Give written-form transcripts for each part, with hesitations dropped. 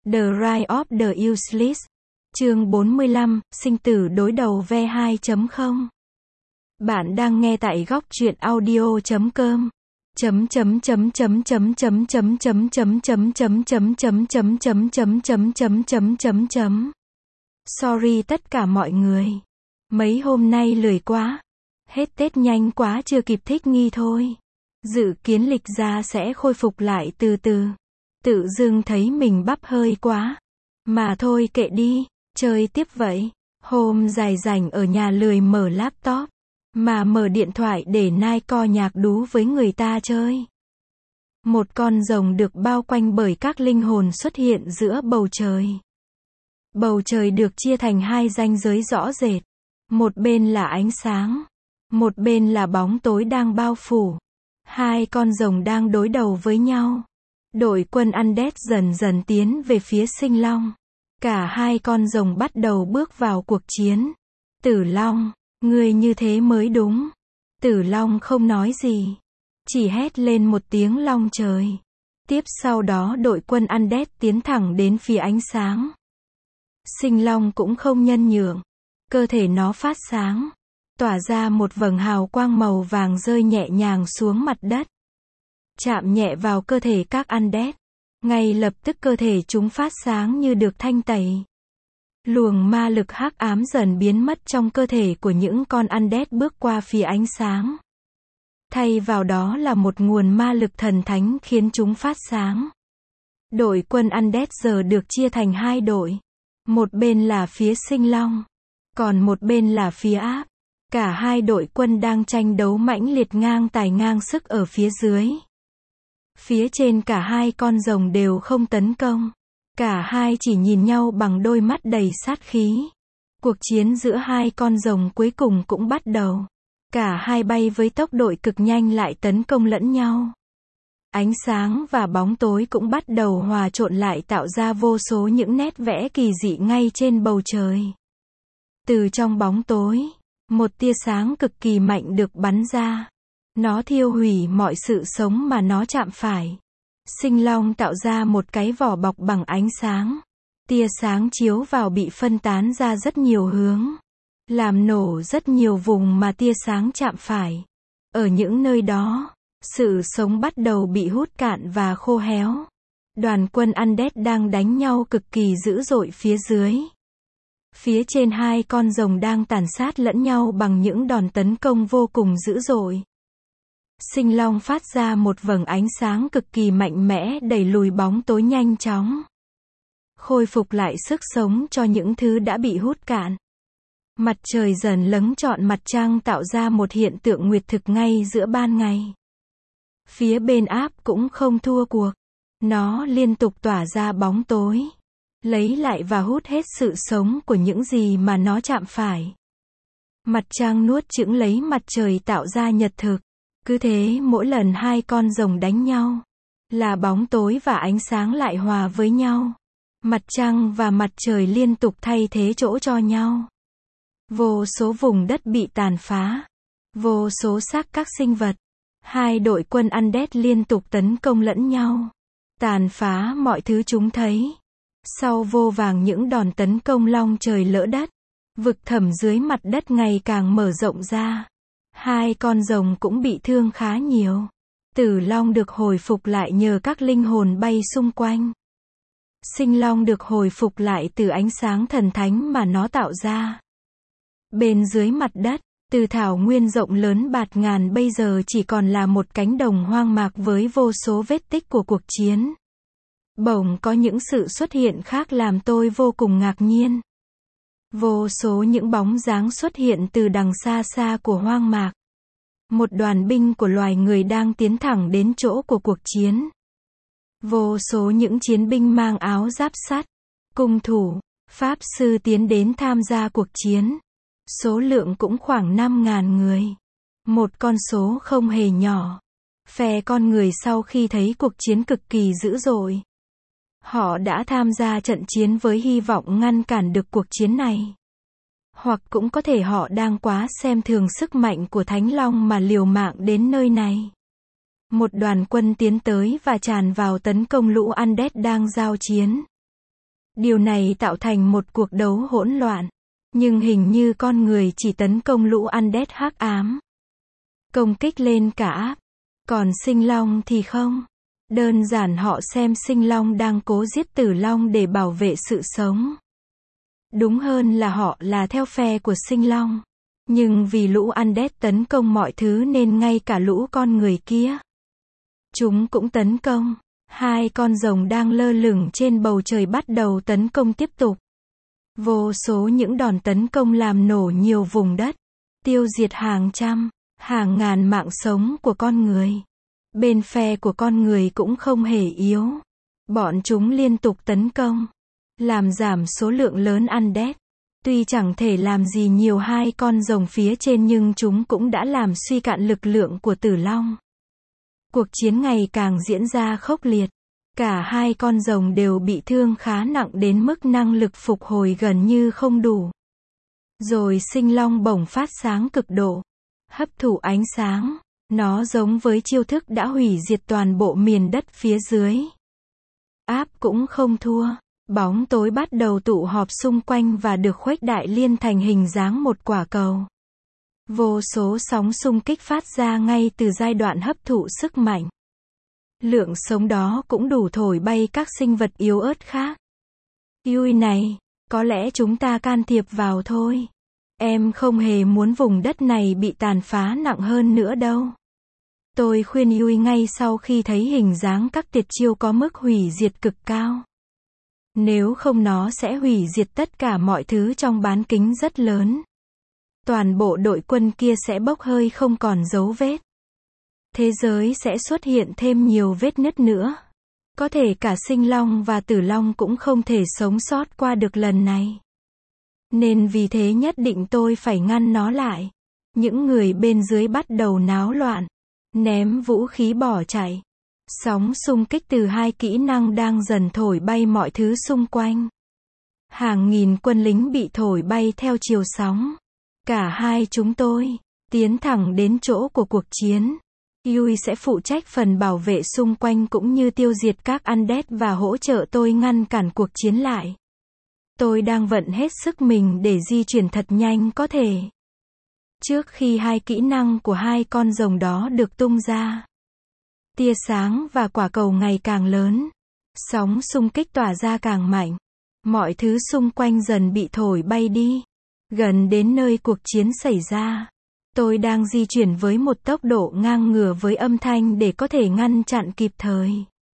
The Rise of the Useless. Chương 45, sinh tử đối đầu V2.0. Bạn đang nghe tại góc truyện audio.com. Sorry tất cả mọi người. Mấy hôm nay lười quá. Hết Tết nhanh quá chưa kịp thích nghi thôi. Dự kiến lịch ra sẽ khôi phục lại từ từ. Tự dưng thấy mình bắp hơi quá. Mà thôi kệ đi, chơi tiếp vậy. Hôm dài rảnh ở nhà lười mở laptop. Mà mở điện thoại để nai co nhạc đú với người ta chơi. Một con rồng được bao quanh bởi các linh hồn xuất hiện giữa bầu trời. Bầu trời được chia thành hai ranh giới rõ rệt. Một bên là ánh sáng. Một bên là bóng tối đang bao phủ. Hai con rồng đang đối đầu với nhau. Đội quân Undead dần dần tiến về phía Sinh Long. Cả hai con rồng bắt đầu bước vào cuộc chiến. Tử Long, ngươi như thế mới đúng. Tử Long không nói gì. Chỉ hét lên một tiếng long trời. Tiếp sau đó đội quân Undead tiến thẳng đến phía ánh sáng. Sinh Long cũng không nhân nhượng. Cơ thể nó phát sáng. Tỏa ra một vầng hào quang màu vàng rơi nhẹ nhàng xuống mặt đất. Chạm nhẹ vào cơ thể các Undead. Ngay lập tức cơ thể chúng phát sáng như được thanh tẩy. Luồng ma lực hắc ám dần biến mất trong cơ thể của những con Undead bước qua phía ánh sáng. Thay vào đó là một nguồn ma lực thần thánh khiến chúng phát sáng. Đội quân Undead giờ được chia thành hai đội. Một bên là phía Sinh Long. Còn một bên là phía áp. Cả hai đội quân đang tranh đấu mãnh liệt ngang tài ngang sức ở phía dưới. Phía trên cả hai con rồng đều không tấn công. Cả hai chỉ nhìn nhau bằng đôi mắt đầy sát khí. Cuộc chiến giữa hai con rồng cuối cùng cũng bắt đầu. Cả hai bay với tốc độ cực nhanh lại tấn công lẫn nhau. Ánh sáng và bóng tối cũng bắt đầu hòa trộn lại tạo ra vô số những nét vẽ kỳ dị ngay trên bầu trời. Từ trong bóng tối, một tia sáng cực kỳ mạnh được bắn ra. Nó thiêu hủy mọi sự sống mà nó chạm phải. Sinh Long tạo ra một cái vỏ bọc bằng ánh sáng. Tia sáng chiếu vào bị phân tán ra rất nhiều hướng. Làm nổ rất nhiều vùng mà tia sáng chạm phải. Ở những nơi đó, sự sống bắt đầu bị hút cạn và khô héo. Đoàn quân Undead đang đánh nhau cực kỳ dữ dội phía dưới. Phía trên hai con rồng đang tàn sát lẫn nhau bằng những đòn tấn công vô cùng dữ dội. Sinh Long phát ra một vầng ánh sáng cực kỳ mạnh mẽ đẩy lùi bóng tối nhanh chóng. Khôi phục lại sức sống cho những thứ đã bị hút cạn. Mặt trời dần lấn trọn mặt trăng tạo ra một hiện tượng nguyệt thực ngay giữa ban ngày. Phía bên áp cũng không thua cuộc. Nó liên tục tỏa ra bóng tối. Lấy lại và hút hết sự sống của những gì mà nó chạm phải. Mặt trăng nuốt chửng lấy mặt trời tạo ra nhật thực. Cứ thế mỗi lần hai con rồng đánh nhau, là bóng tối và ánh sáng lại hòa với nhau. Mặt trăng và mặt trời liên tục thay thế chỗ cho nhau. Vô số vùng đất bị tàn phá. Vô số xác các sinh vật. Hai đội quân Undead liên tục tấn công lẫn nhau. Tàn phá mọi thứ chúng thấy. Sau vô vàng những đòn tấn công long trời lỡ đất, vực thẳm dưới mặt đất ngày càng mở rộng ra. Hai con rồng cũng bị thương khá nhiều. Tử Long được hồi phục lại nhờ các linh hồn bay xung quanh. Sinh Long được hồi phục lại từ ánh sáng thần thánh mà nó tạo ra. Bên dưới mặt đất, từ thảo nguyên rộng lớn bạt ngàn bây giờ chỉ còn là một cánh đồng hoang mạc với vô số vết tích của cuộc chiến. Bỗng có những sự xuất hiện khác làm tôi vô cùng ngạc nhiên. Vô số những bóng dáng xuất hiện từ đằng xa xa của hoang mạc. Một đoàn binh của loài người đang tiến thẳng đến chỗ của cuộc chiến. Vô số những chiến binh mang áo giáp sắt, cung thủ, pháp sư tiến đến tham gia cuộc chiến. Số lượng cũng khoảng 5.000 người. Một con số không hề nhỏ. Phe con người sau khi thấy cuộc chiến cực kỳ dữ dội. Họ đã tham gia trận chiến với hy vọng ngăn cản được cuộc chiến này. Hoặc cũng có thể họ đang quá xem thường sức mạnh của Thánh Long mà liều mạng đến nơi này. Một đoàn quân tiến tới và tràn vào tấn công lũ Undead đang giao chiến. Điều này tạo thành một cuộc đấu hỗn loạn. Nhưng hình như con người chỉ tấn công lũ undead hắc ám. Công kích lên cả áp. Còn sinh long thì không. Đơn giản họ xem sinh long đang cố giết tử long để bảo vệ sự sống. Đúng hơn là họ là theo phe của sinh long. Nhưng vì lũ undead tấn công mọi thứ nên ngay cả lũ con người kia, chúng cũng tấn công. Hai con rồng đang lơ lửng trên bầu trời bắt đầu tấn công tiếp tục. Vô số những đòn tấn công làm nổ nhiều vùng đất, tiêu diệt hàng trăm, hàng ngàn mạng sống của con người. Bên phe của con người cũng không hề yếu. Bọn chúng liên tục tấn công, làm giảm số lượng lớn undead. Tuy chẳng thể làm gì nhiều hai con rồng phía trên nhưng chúng cũng đã làm suy cạn lực lượng của tử long. Cuộc chiến ngày càng diễn ra khốc liệt. Cả hai con rồng đều bị thương khá nặng đến mức năng lực phục hồi gần như không đủ. Rồi sinh long bổng phát sáng cực độ, hấp thụ ánh sáng. Nó giống với chiêu thức đã hủy diệt toàn bộ miền đất phía dưới. Áp cũng không thua. Bóng tối bắt đầu tụ họp xung quanh và được khuếch đại liên thành hình dáng một quả cầu. Vô số sóng xung kích phát ra ngay từ giai đoạn hấp thụ sức mạnh. Lượng sống đó cũng đủ thổi bay các sinh vật yếu ớt khác. Yui này, có lẽ chúng ta can thiệp vào thôi. Em không hề muốn vùng đất này bị tàn phá nặng hơn nữa đâu. Tôi khuyên Yui ngay sau khi thấy hình dáng các tuyệt chiêu có mức hủy diệt cực cao. Nếu không nó sẽ hủy diệt tất cả mọi thứ trong bán kính rất lớn. Toàn bộ đội quân kia sẽ bốc hơi không còn dấu vết. Thế giới sẽ xuất hiện thêm nhiều vết nứt nữa. Có thể cả sinh long và tử long cũng không thể sống sót qua được lần này. Nên vì thế nhất định tôi phải ngăn nó lại. Những người bên dưới bắt đầu náo loạn, ném vũ khí bỏ chạy. Sóng xung kích từ hai kỹ năng đang dần thổi bay mọi thứ xung quanh. Hàng nghìn quân lính bị thổi bay theo chiều sóng. Cả hai chúng tôi tiến thẳng đến chỗ của cuộc chiến. Yui sẽ phụ trách phần bảo vệ xung quanh cũng như tiêu diệt các undead và hỗ trợ tôi ngăn cản cuộc chiến lại. Tôi đang vận hết sức mình để di chuyển thật nhanh có thể. Trước khi hai kỹ năng của hai con rồng đó được tung ra, tia sáng và quả cầu ngày càng lớn. Sóng xung kích tỏa ra càng mạnh. Mọi thứ xung quanh dần bị thổi bay đi. Gần đến nơi cuộc chiến xảy ra, tôi đang di chuyển với một tốc độ ngang ngửa với âm thanh để có thể ngăn chặn kịp thời.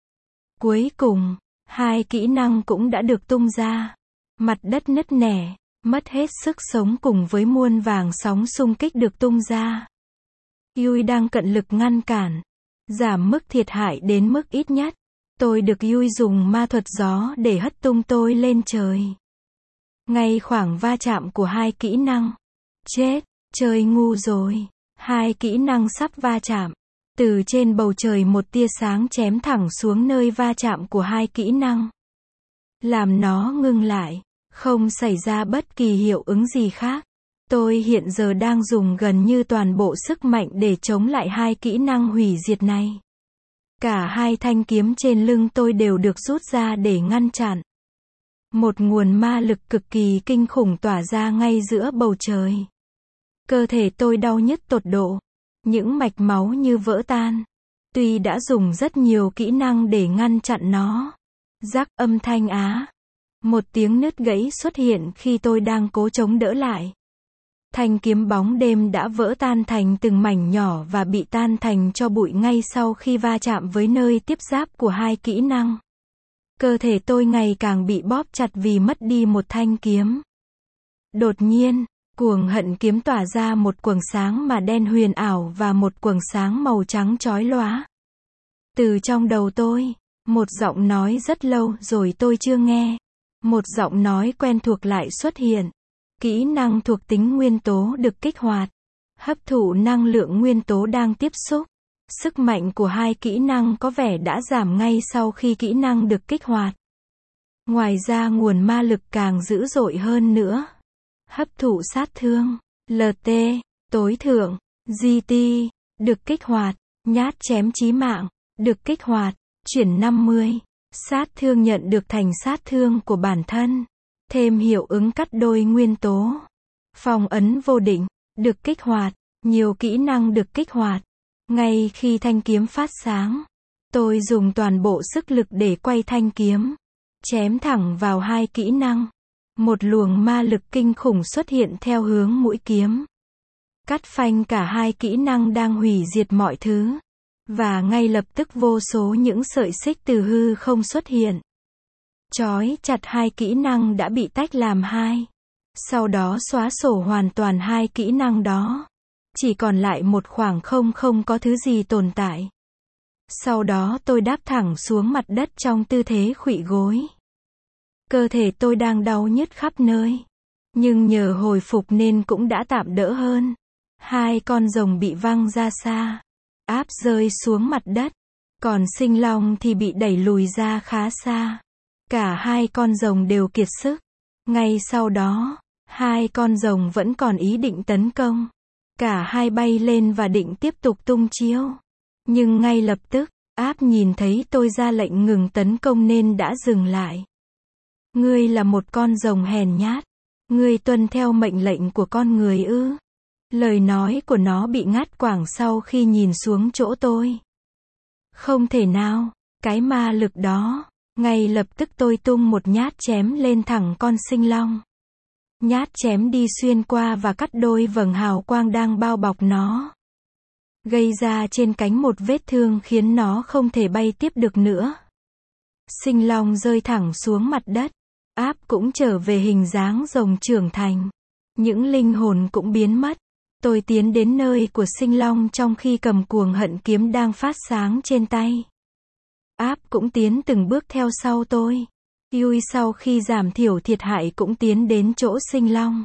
Cuối cùng, hai kỹ năng cũng đã được tung ra. Mặt đất nứt nẻ, mất hết sức sống cùng với muôn vàng sóng xung kích được tung ra. Yui đang cận lực ngăn cản, giảm mức thiệt hại đến mức ít nhất. Tôi được Yui dùng ma thuật gió để hất tung tôi lên trời. Ngay khoảng va chạm của hai kỹ năng. Chết, trời ngu rồi. Hai kỹ năng sắp va chạm. Từ trên bầu trời một tia sáng chém thẳng xuống nơi va chạm của hai kỹ năng. Làm nó ngưng lại. Không xảy ra bất kỳ hiệu ứng gì khác. Tôi hiện giờ đang dùng gần như toàn bộ sức mạnh để chống lại hai kỹ năng hủy diệt này. Cả hai thanh kiếm trên lưng tôi đều được rút ra để ngăn chặn. Một nguồn ma lực cực kỳ kinh khủng tỏa ra ngay giữa bầu trời. Cơ thể tôi đau nhức tột độ. Những mạch máu như vỡ tan. Tuy đã dùng rất nhiều kỹ năng để ngăn chặn nó. Rắc âm thanh á. Một tiếng nứt gãy xuất hiện khi tôi đang cố chống đỡ lại. Thanh kiếm bóng đêm đã vỡ tan thành từng mảnh nhỏ và bị tan thành tro bụi ngay sau khi va chạm với nơi tiếp giáp của hai kỹ năng. Cơ thể tôi ngày càng bị bóp chặt vì mất đi một thanh kiếm. Đột nhiên, cuồng hận kiếm tỏa ra một quầng sáng mà đen huyền ảo và một quầng sáng màu trắng chói lóa. Từ trong đầu tôi, một giọng nói rất lâu rồi tôi chưa nghe. Một giọng nói quen thuộc lại xuất hiện. Kỹ năng thuộc tính nguyên tố được kích hoạt. Hấp thụ năng lượng nguyên tố đang tiếp xúc. Sức mạnh của hai kỹ năng có vẻ đã giảm ngay sau khi kỹ năng được kích hoạt. Ngoài ra nguồn ma lực càng dữ dội hơn nữa. Hấp thụ sát thương. LT. Tối thượng. GT. Được kích hoạt. Nhát chém chí mạng. Được kích hoạt. Chuyển 50. Sát thương nhận được thành sát thương của bản thân. Thêm hiệu ứng cắt đôi nguyên tố. Phong ấn vô định, được kích hoạt. Nhiều kỹ năng được kích hoạt. Ngay khi thanh kiếm phát sáng, tôi dùng toàn bộ sức lực để quay thanh kiếm. Chém thẳng vào hai kỹ năng. Một luồng ma lực kinh khủng xuất hiện theo hướng mũi kiếm. Cắt phanh cả hai kỹ năng đang hủy diệt mọi thứ. Và ngay lập tức vô số những sợi xích từ hư không xuất hiện. Trói chặt hai kỹ năng đã bị tách làm hai. Sau đó xóa sổ hoàn toàn hai kỹ năng đó. Chỉ còn lại một khoảng không có thứ gì tồn tại. Sau đó tôi đáp thẳng xuống mặt đất trong tư thế khuỵu gối. Cơ thể tôi đang đau nhức khắp nơi. Nhưng nhờ hồi phục nên cũng đã tạm đỡ hơn. Hai con rồng bị văng ra xa. Áp rơi xuống mặt đất. Còn Sinh Long thì bị đẩy lùi ra khá xa. Cả hai con rồng đều kiệt sức. Ngay sau đó, hai con rồng vẫn còn ý định tấn công. Cả hai bay lên và định tiếp tục tung chiêu. Nhưng ngay lập tức, Áp nhìn thấy tôi ra lệnh ngừng tấn công nên đã dừng lại. Ngươi là một con rồng hèn nhát. Ngươi tuân theo mệnh lệnh của con người ư? Lời nói của nó bị ngắt quãng sau khi nhìn xuống chỗ tôi. Không thể nào, cái ma lực đó. Ngay lập tức tôi tung một nhát chém lên thẳng con Sinh Long. Nhát chém đi xuyên qua và cắt đôi vầng hào quang đang bao bọc nó. Gây ra trên cánh một vết thương khiến nó không thể bay tiếp được nữa. Sinh Long rơi thẳng xuống mặt đất. Áp cũng trở về hình dáng rồng trưởng thành. Những linh hồn cũng biến mất. Tôi tiến đến nơi của Sinh Long trong khi cầm cuồng hận kiếm đang phát sáng trên tay. Áp cũng tiến từng bước theo sau tôi. Yui sau khi giảm thiểu thiệt hại cũng tiến đến chỗ Sinh Long.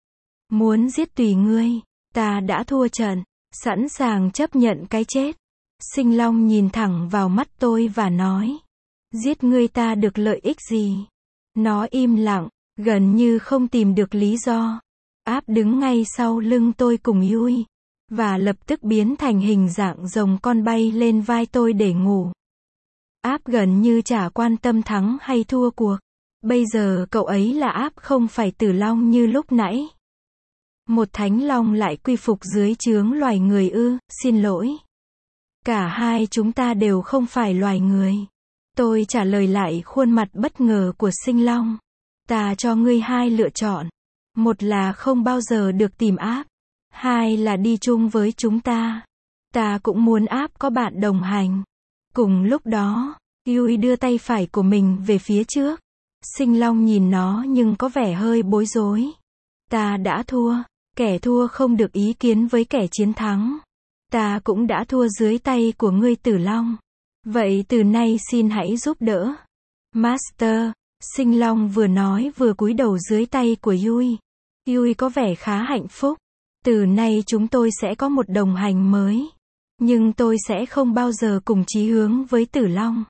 Muốn giết tùy ngươi. Ta đã thua trận. Sẵn sàng chấp nhận cái chết. Sinh Long nhìn thẳng vào mắt tôi và nói. Giết ngươi ta được lợi ích gì? Nó im lặng, gần như không tìm được lý do. Áp đứng ngay sau lưng tôi cùng Yui. Và lập tức biến thành hình dạng rồng con bay lên vai tôi để ngủ. Áp gần như chả quan tâm thắng hay thua cuộc. Bây giờ cậu ấy là Áp không phải Tử Long như lúc nãy. Một thánh long lại quy phục dưới trướng loài người ư? Xin lỗi. Cả hai chúng ta đều không phải loài người. Tôi trả lời lại khuôn mặt bất ngờ của Sinh Long. Ta cho ngươi hai lựa chọn. Một là không bao giờ được tìm Áp. Hai là đi chung với chúng ta. Ta cũng muốn Áp có bạn đồng hành. Cùng lúc đó, Yui đưa tay phải của mình về phía trước. Sinh Long nhìn nó nhưng có vẻ hơi bối rối. Ta đã thua. Kẻ thua không được ý kiến với kẻ chiến thắng. Ta cũng đã thua dưới tay của ngươi Tử Long. Vậy từ nay xin hãy giúp đỡ. Master, Sinh Long vừa nói vừa cúi đầu dưới tay của Yui. Yui có vẻ khá hạnh phúc. Từ nay chúng tôi sẽ có một đồng hành mới. Nhưng tôi sẽ không bao giờ cùng chí hướng với Tử Long.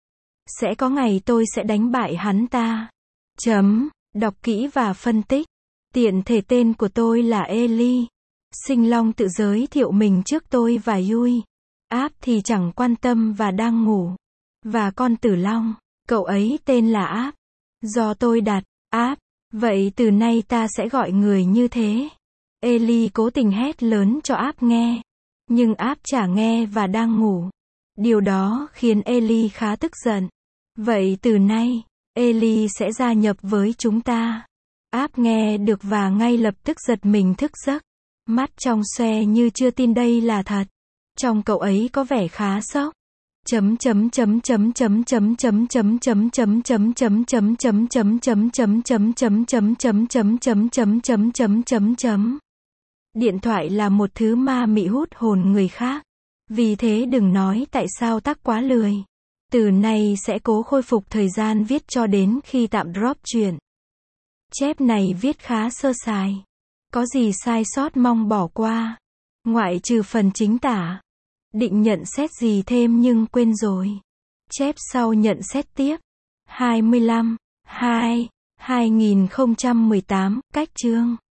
Sẽ có ngày tôi sẽ đánh bại hắn ta. Đọc kỹ và phân tích. Tiện thể tên của tôi là Ellie. Sinh Long tự giới thiệu mình trước tôi và Yui. Áp thì chẳng quan tâm và đang ngủ. Và con Tử Long, cậu ấy tên là Áp. Do tôi đặt, Áp. Vậy từ nay ta sẽ gọi người như thế. Ellie cố tình hét lớn cho Áp nghe. Nhưng Áp chả nghe và đang ngủ. Điều đó khiến Ellie khá tức giận. Vậy từ nay, Ellie sẽ gia nhập với chúng ta. Áp nghe được và ngay lập tức giật mình thức giấc. Mắt trong xoe như chưa tin đây là thật. Trong cậu ấy có vẻ khá sốc. Điện thoại là một thứ ma mị hút hồn người khác. Vì thế đừng nói tại sao tắc quá lười. Từ nay sẽ cố khôi phục thời gian viết cho đến khi tạm drop chuyện. Chép này viết khá sơ sài. Có gì sai sót mong bỏ qua. Ngoại trừ phần chính tả. Định nhận xét gì thêm nhưng quên rồi. Chép sau nhận xét tiếp. 25/2/2018, cách chương.